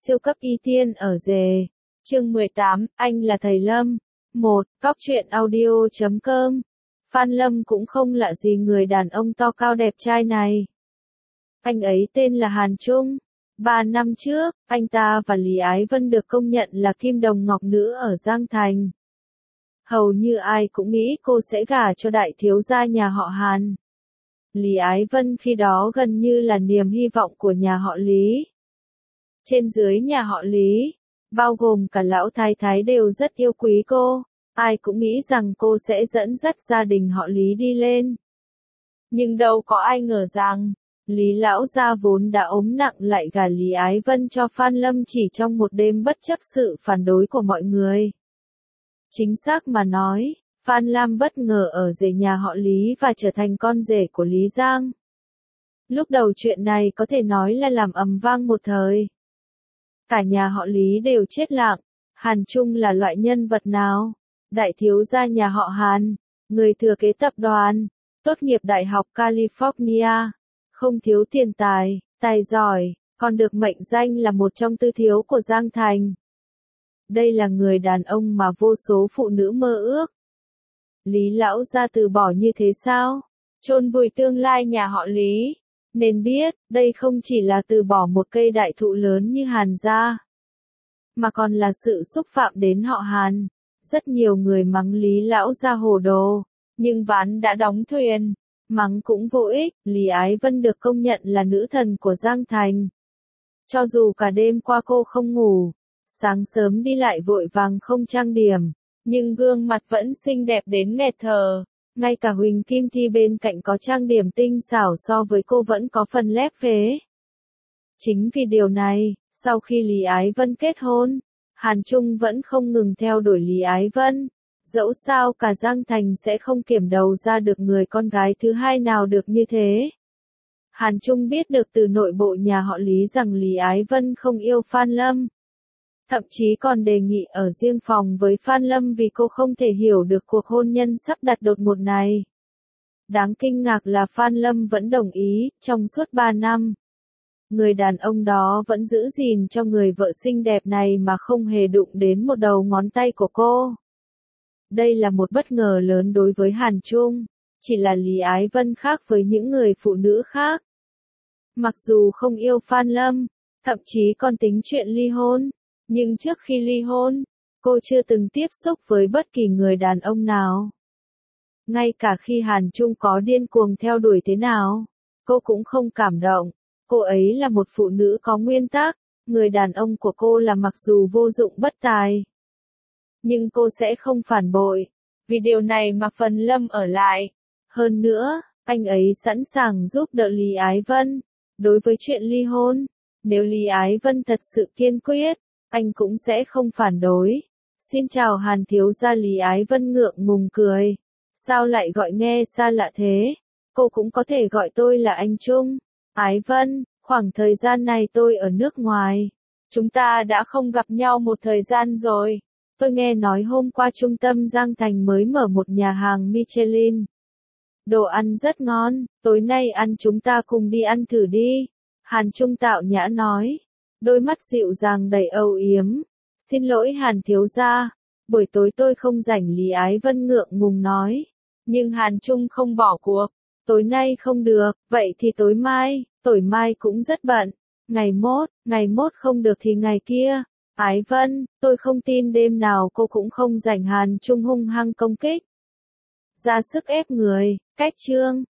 Siêu cấp y tiên ở rể. Chương 18, anh là thầy Lâm. 1. Cóc truyện audio.com. Phan Lâm cũng không lạ gì người đàn ông to cao đẹp trai này. Anh ấy tên là Hàn Trung. 3 năm trước, anh ta và Lý Ái Vân được công nhận là kim đồng ngọc nữ ở Giang Thành. Hầu như ai cũng nghĩ cô sẽ gả cho đại thiếu gia nhà họ Hàn. Lý Ái Vân khi đó gần như là niềm hy vọng của nhà họ Lý. Trên dưới nhà họ Lý, bao gồm cả lão thái thái đều rất yêu quý cô, ai cũng nghĩ rằng cô sẽ dẫn dắt gia đình họ Lý đi lên. Nhưng đâu có ai ngờ rằng, Lý lão gia vốn đã ốm nặng lại gả Lý Ái Vân cho Phan Lâm chỉ trong một đêm bất chấp sự phản đối của mọi người. Chính xác mà nói, Phan Lam bất ngờ ở rể nhà họ Lý và trở thành con rể của Lý Giang. Lúc đầu chuyện này có thể nói là làm ầm vang một thời. Cả nhà họ Lý đều chết lặng, Hàn Trung là loại nhân vật nào? Đại thiếu gia nhà họ Hàn, người thừa kế tập đoàn, tốt nghiệp Đại học California, không thiếu tiền tài, tài giỏi, còn được mệnh danh là một trong tư thiếu của Giang Thành. Đây là người đàn ông mà vô số phụ nữ mơ ước. Lý lão gia từ bỏ như thế sao? Chôn vùi tương lai nhà họ Lý. Nên biết, đây không chỉ là từ bỏ một cây đại thụ lớn như Hàn gia, mà còn là sự xúc phạm đến họ Hàn. Rất nhiều người mắng Lý lão gia hồ đồ, nhưng ván đã đóng thuyền, mắng cũng vô ích. Lý Ái Vân được công nhận là nữ thần của Giang Thành. Cho dù cả đêm qua cô không ngủ, sáng sớm đi lại vội vàng không trang điểm, nhưng gương mặt vẫn xinh đẹp đến nghẹt thở. Ngay cả Huỳnh Kim Thi bên cạnh có trang điểm tinh xảo so với cô vẫn có phần lép vế. Chính vì điều này, sau khi Lý Ái Vân kết hôn, Hàn Trung vẫn không ngừng theo đuổi Lý Ái Vân. Dẫu sao cả Giang Thành sẽ không kiểm đầu ra được người con gái thứ hai nào được như thế. Hàn Trung biết được từ nội bộ nhà họ Lý rằng Lý Ái Vân không yêu Phan Lâm. Thậm chí còn đề nghị ở riêng phòng với Phan Lâm vì cô không thể hiểu được cuộc hôn nhân sắp đặt đột ngột này. Đáng kinh ngạc là Phan Lâm vẫn đồng ý, trong suốt 3 năm. Người đàn ông đó vẫn giữ gìn cho người vợ xinh đẹp này mà không hề đụng đến một đầu ngón tay của cô. Đây là một bất ngờ lớn đối với Hàn Trung, chỉ là Lý Ái Vân khác với những người phụ nữ khác. Mặc dù không yêu Phan Lâm, thậm chí còn tính chuyện ly hôn. Nhưng trước khi ly hôn, cô chưa từng tiếp xúc với bất kỳ người đàn ông nào. Ngay cả khi Hàn Trung có điên cuồng theo đuổi thế nào, cô cũng không cảm động. Cô ấy là một phụ nữ có nguyên tắc, người đàn ông của cô là mặc dù vô dụng bất tài. Nhưng cô sẽ không phản bội, vì điều này mà Phần Lâm ở lại. Hơn nữa, anh ấy sẵn sàng giúp đỡ Lý Ái Vân. Đối với chuyện ly hôn, nếu Lý Ái Vân thật sự kiên quyết, anh cũng sẽ không phản đối. Xin chào Hàn thiếu gia. Lý Ái Vân ngượng ngùng cười. Sao lại gọi nghe xa lạ thế? Cô cũng có thể gọi tôi là anh Trung. Ái Vân, khoảng thời gian này tôi ở nước ngoài. Chúng ta đã không gặp nhau một thời gian rồi. Tôi nghe nói hôm qua trung tâm Giang Thành mới mở một nhà hàng Michelin. Đồ ăn rất ngon, tối nay chúng ta cùng đi ăn thử đi. Hàn Trung tạo nhã nói. Đôi mắt dịu dàng đầy âu yếm. Xin lỗi Hàn thiếu gia, buổi tối tôi không rảnh. Lý Ái Vân ngượng ngùng nói. Nhưng Hàn Trung không bỏ cuộc. Tối nay không được, vậy thì tối mai cũng rất bận. Ngày mốt không được thì ngày kia. Ái Vân, tôi không tin đêm nào cô cũng không rảnh. Hàn Trung hung hăng công kích. Ra sức ép người, cách chương.